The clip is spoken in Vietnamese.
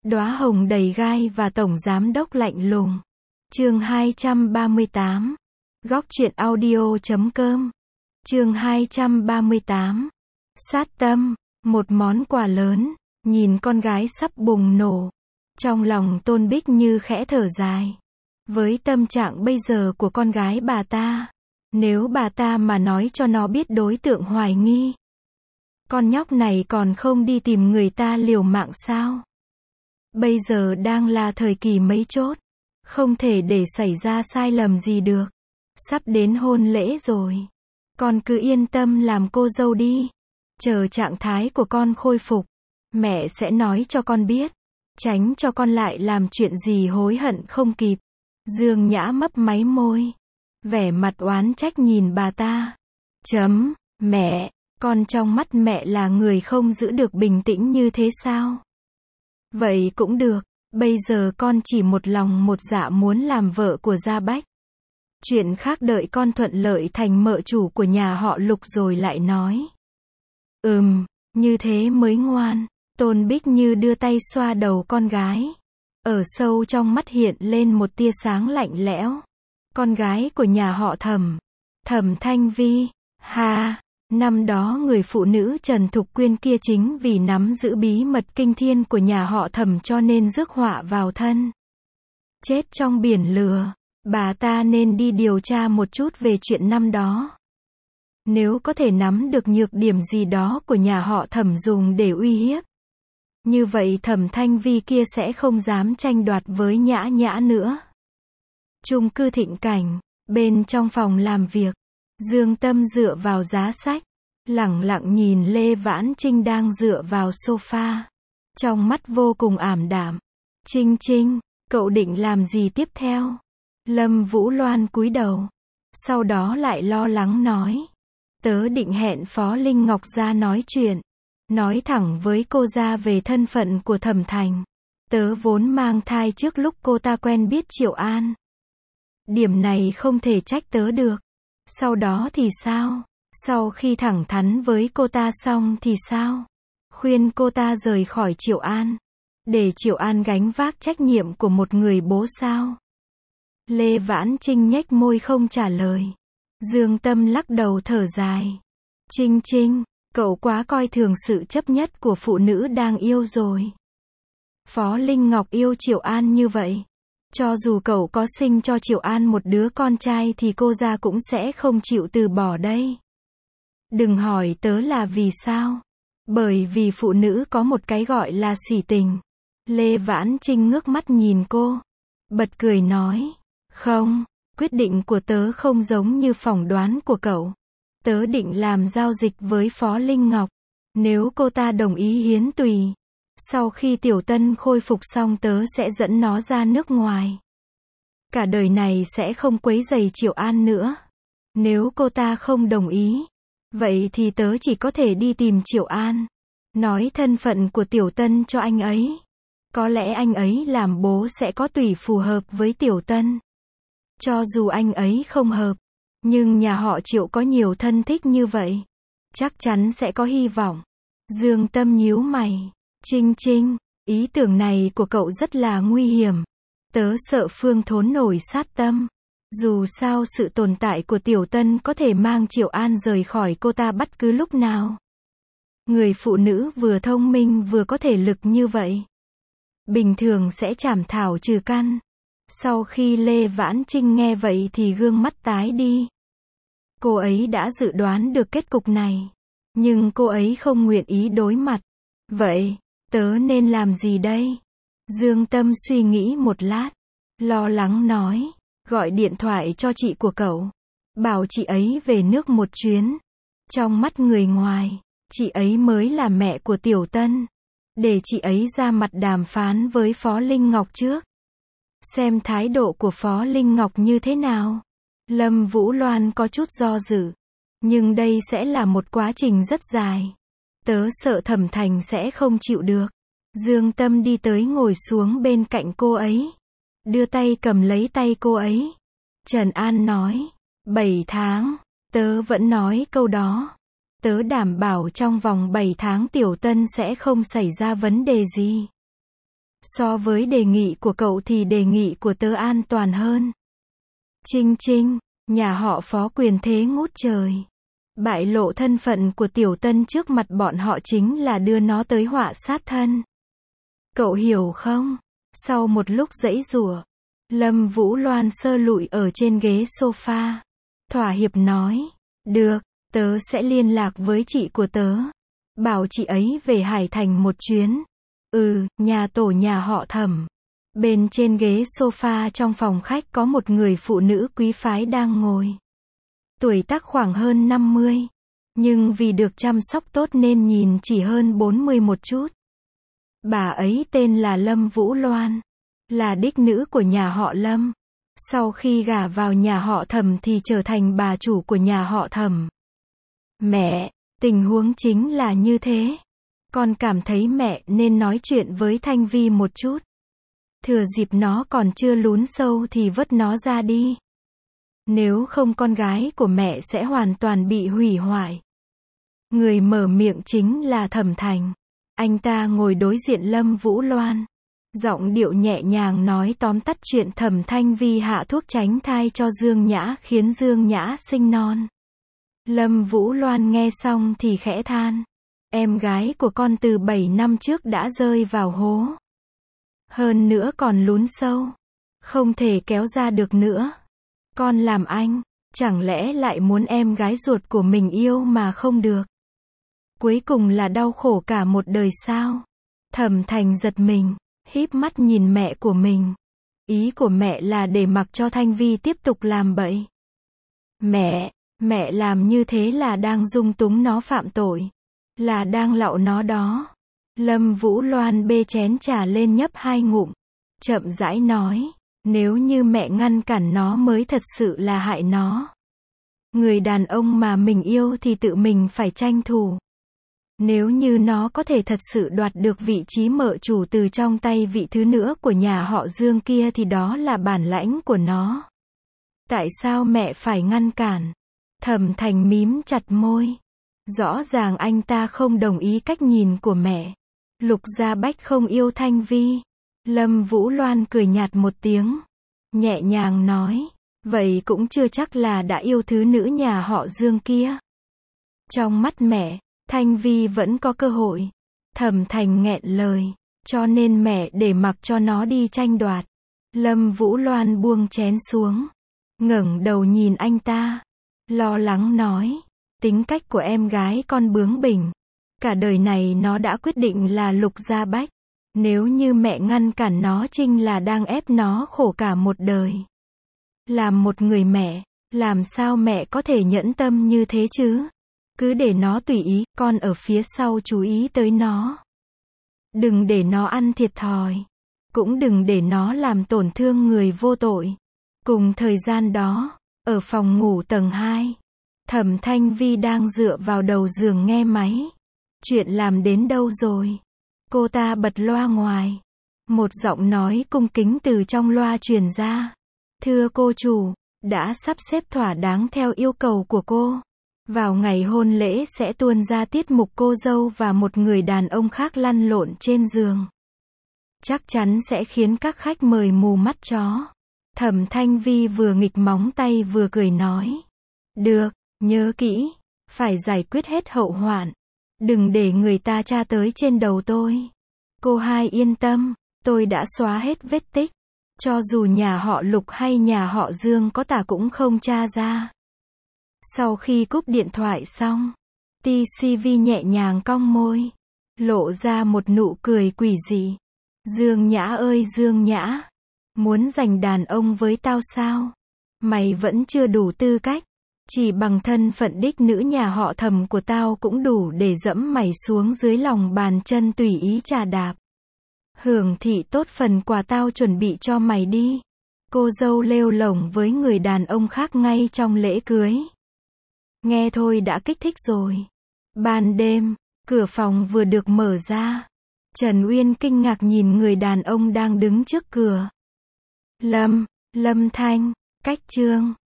Đóa hồng đầy gai và tổng giám đốc lạnh lùng. Chương 238. Góc truyện audio.com. Chương 238. Sát tâm, một món quà lớn, nhìn con gái sắp bùng nổ. Trong lòng Tôn Bích Như khẽ thở dài. Với tâm trạng bây giờ của con gái bà ta, nếu bà ta mà nói cho nó biết đối tượng hoài nghi, con nhóc này còn không đi tìm người ta liều mạng sao? Bây giờ đang là thời kỳ mấu chốt, không thể để xảy ra sai lầm gì được. Sắp đến hôn lễ rồi, con cứ yên tâm làm cô dâu đi. Chờ trạng thái của con khôi phục, mẹ sẽ nói cho con biết, tránh cho con lại làm chuyện gì hối hận không kịp. Dương Nhã mấp máy môi, vẻ mặt oán trách nhìn bà ta. Mẹ, con trong mắt mẹ là người không giữ được bình tĩnh như thế sao? Vậy cũng được, bây giờ con chỉ một lòng một dạ muốn làm vợ của Gia Bách. Chuyện khác đợi con thuận lợi thành mợ chủ của nhà họ Lục rồi lại nói. Như thế mới ngoan. Tôn Bích Như đưa tay xoa đầu con gái. Ở sâu trong mắt hiện lên một tia sáng lạnh lẽo. Con gái của nhà họ Thẩm, Thẩm Thanh Vi. Năm đó người phụ nữ Trần Thục Quyên kia chính vì nắm giữ bí mật kinh thiên của nhà họ Thẩm cho nên rước họa vào thân. Chết trong biển lửa. Bà ta nên đi điều tra một chút về chuyện năm đó. Nếu có thể nắm được nhược điểm gì đó của nhà họ Thẩm dùng để uy hiếp, như vậy Thẩm Thanh Vi kia sẽ không dám tranh đoạt với Nhã Nhã nữa. Chung cư Thịnh Cảnh, bên trong phòng làm việc, Dương Tâm dựa vào giá sách, lẳng lặng nhìn Lê Vãn Trinh đang dựa vào sofa, trong mắt vô cùng ảm đạm. Trinh, cậu định làm gì tiếp theo? Lâm Vũ Loan cúi đầu, sau đó lại lo lắng nói. Tớ định hẹn Phó Linh Ngọc ra nói chuyện, nói thẳng với cô ra về thân phận của Thẩm Thành. Tớ vốn mang thai trước lúc cô ta quen biết Triệu An. Điểm này không thể trách tớ được. Sau đó thì sao? Sau khi thẳng thắn với cô ta xong thì sao? Khuyên cô ta rời khỏi Triệu An, để Triệu An gánh vác trách nhiệm của một người bố sao? Lê Vãn Trinh nhếch môi không trả lời. Dương Tâm lắc đầu thở dài. Trinh, cậu quá coi thường sự chấp nhất của phụ nữ đang yêu rồi. Phó Linh Ngọc yêu Triệu An như vậy, cho dù cậu có sinh cho Triệu An một đứa con trai thì cô ra cũng sẽ không chịu từ bỏ đây. Đừng hỏi tớ là vì sao. Bởi vì phụ nữ có một cái gọi là sỉ tình. Lê Vãn Trinh ngước mắt nhìn cô, bật cười nói. Không, quyết định của tớ không giống như phỏng đoán của cậu. Tớ định làm giao dịch với Phó Linh Ngọc. Nếu cô ta đồng ý hiến tùy, sau khi Tiểu Tân khôi phục xong tớ sẽ dẫn nó ra nước ngoài. Cả đời này sẽ không quấy rầy Triệu An nữa. Nếu cô ta không đồng ý, vậy thì tớ chỉ có thể đi tìm Triệu An, nói thân phận của Tiểu Tân cho anh ấy. Có lẽ anh ấy làm bố sẽ có tùy phù hợp với Tiểu Tân. Cho dù anh ấy không hợp, nhưng nhà họ Triệu có nhiều thân thích như vậy, chắc chắn sẽ có hy vọng. Dương Tâm nhíu mày. Trinh, ý tưởng này của cậu rất là nguy hiểm. Tớ sợ Phương Thốn nổi sát tâm. Dù sao sự tồn tại của Tiểu Tân có thể mang Triệu An rời khỏi cô ta bất cứ lúc nào. Người phụ nữ vừa thông minh vừa có thể lực như vậy, bình thường sẽ chảm thảo trừ căn. Sau khi Lê Vãn Trinh nghe vậy thì gương mắt tái đi. Cô ấy đã dự đoán được kết cục này, nhưng cô ấy không nguyện ý đối mặt. Vậy, tớ nên làm gì đây? Dương Tâm suy nghĩ một lát, lo lắng nói. Gọi điện thoại cho chị của cậu, bảo chị ấy về nước một chuyến. Trong mắt người ngoài, chị ấy mới là mẹ của Tiểu Tân. Để chị ấy ra mặt đàm phán với Phó Linh Ngọc trước, xem thái độ của Phó Linh Ngọc như thế nào. Lâm Vũ Loan có chút do dự, nhưng đây sẽ là một quá trình rất dài. Tớ sợ Thẩm Thành sẽ không chịu được. Dương Tâm đi tới ngồi xuống bên cạnh cô ấy, đưa tay cầm lấy tay cô ấy. Trần An nói, 7 tháng, tớ vẫn nói câu đó. Tớ đảm bảo trong vòng 7 tháng Tiểu Tân sẽ không xảy ra vấn đề gì. So với đề nghị của cậu thì đề nghị của tớ an toàn hơn. Chinh chinh, nhà họ Phó quyền thế ngút trời. Bại lộ thân phận của Tiểu Tân trước mặt bọn họ chính là đưa nó tới họa sát thân. Cậu hiểu không? Sau một lúc giãy giụa, Lâm Vũ Loan sơ lụi ở trên ghế sofa. Thỏa hiệp nói, được, tớ sẽ liên lạc với chị của tớ. Bảo chị ấy về Hải Thành một chuyến. Nhà tổ nhà họ Thẩm. Bên trên ghế sofa trong phòng khách có một người phụ nữ quý phái đang ngồi. Tuổi tác khoảng hơn 50. Nhưng vì được chăm sóc tốt nên nhìn chỉ hơn 40 một chút. Bà ấy tên là Lâm Vũ Loan. Là đích nữ của nhà họ Lâm. Sau khi gả vào nhà họ Thẩm thì trở thành bà chủ của nhà họ Thẩm. Mẹ, tình huống chính là như thế. Con cảm thấy mẹ nên nói chuyện với Thanh Vi một chút. Thừa dịp nó còn chưa lún sâu thì vớt nó ra đi. Nếu không con gái của mẹ sẽ hoàn toàn bị hủy hoại. Người mở miệng chính là Thẩm Thành. Anh ta ngồi đối diện Lâm Vũ Loan. Giọng điệu nhẹ nhàng nói tóm tắt chuyện Thẩm Thanh Vi hạ thuốc tránh thai cho Dương Nhã khiến Dương Nhã sinh non. Lâm Vũ Loan nghe xong thì khẽ than. Em gái của con từ 7 năm trước đã rơi vào hố. Hơn nữa còn lún sâu. Không thể kéo ra được nữa. Con làm anh, chẳng lẽ lại muốn em gái ruột của mình yêu mà không được? Cuối cùng là đau khổ cả một đời sao? Thẩm Thành giật mình, híp mắt nhìn mẹ của mình. Ý của mẹ là để mặc cho Thanh Vi tiếp tục làm bậy. Mẹ làm như thế là đang dung túng nó phạm tội. Là đang lạo nó đó. Lâm Vũ Loan bê chén trà lên nhấp 2 ngụm. Chậm rãi nói, nếu như mẹ ngăn cản nó mới thật sự là hại nó. Người đàn ông mà mình yêu thì tự mình phải tranh thủ. Nếu như nó có thể thật sự đoạt được vị trí mợ chủ từ trong tay vị thứ nữa của nhà họ Dương kia thì đó là bản lãnh của nó. Tại sao mẹ phải ngăn cản? Thẩm Thành mím chặt môi. Rõ ràng anh ta không đồng ý cách nhìn của mẹ. Lục Gia Bách không yêu Thanh Vi. Lâm Vũ Loan cười nhạt một tiếng. Nhẹ nhàng nói. Vậy cũng chưa chắc là đã yêu thứ nữ nhà họ Dương kia. Trong mắt mẹ, Thanh Vi vẫn có cơ hội. Thẩm Thành nghẹn lời. Cho nên mẹ để mặc cho nó đi tranh đoạt. Lâm Vũ Loan buông chén xuống. Ngẩng đầu nhìn anh ta. Lo lắng nói. Tính cách của em gái con bướng bỉnh. Cả đời này nó đã quyết định là Lục Gia Bách. Nếu như mẹ ngăn cản nó chính là đang ép nó khổ cả một đời. Làm một người mẹ, làm sao mẹ có thể nhẫn tâm như thế chứ? Cứ để nó tùy ý, con ở phía sau chú ý tới nó. Đừng để nó ăn thiệt thòi. Cũng đừng để nó làm tổn thương người vô tội. Cùng thời gian đó, ở phòng ngủ tầng 2, Thẩm Thanh Vi đang dựa vào đầu giường nghe máy. Chuyện làm đến đâu rồi? Cô ta bật loa ngoài. Một giọng nói cung kính từ trong loa truyền ra. Thưa cô chủ, đã sắp xếp thỏa đáng theo yêu cầu của cô. Vào ngày hôn lễ sẽ tuôn ra tiết mục cô dâu và một người đàn ông khác lăn lộn trên giường. Chắc chắn sẽ khiến các khách mời mù mắt chó. Thẩm Thanh Vi vừa nghịch móng tay vừa cười nói. Được, nhớ kỹ, phải giải quyết hết hậu hoạn. Đừng để người ta tra tới trên đầu tôi. Cô hai yên tâm, tôi đã xóa hết vết tích. Cho dù nhà họ Lục hay nhà họ Dương có tả cũng không tra ra. Sau khi cúp điện thoại xong, TCV nhẹ nhàng cong môi, lộ ra một nụ cười quỷ dị. Dương Nhã ơi Dương Nhã, muốn giành đàn ông với tao sao? Mày vẫn chưa đủ tư cách. Chỉ bằng thân phận đích nữ nhà họ Thẩm của tao cũng đủ để dẫm mày xuống dưới lòng bàn chân tùy ý chà đạp. Hưởng thị tốt phần quà tao chuẩn bị cho mày đi. Cô dâu lêu lổng với người đàn ông khác ngay trong lễ cưới. Nghe thôi đã kích thích rồi. Ban đêm, cửa phòng vừa được mở ra. Trần Uyên kinh ngạc nhìn người đàn ông đang đứng trước cửa. Lâm Thanh, cách chương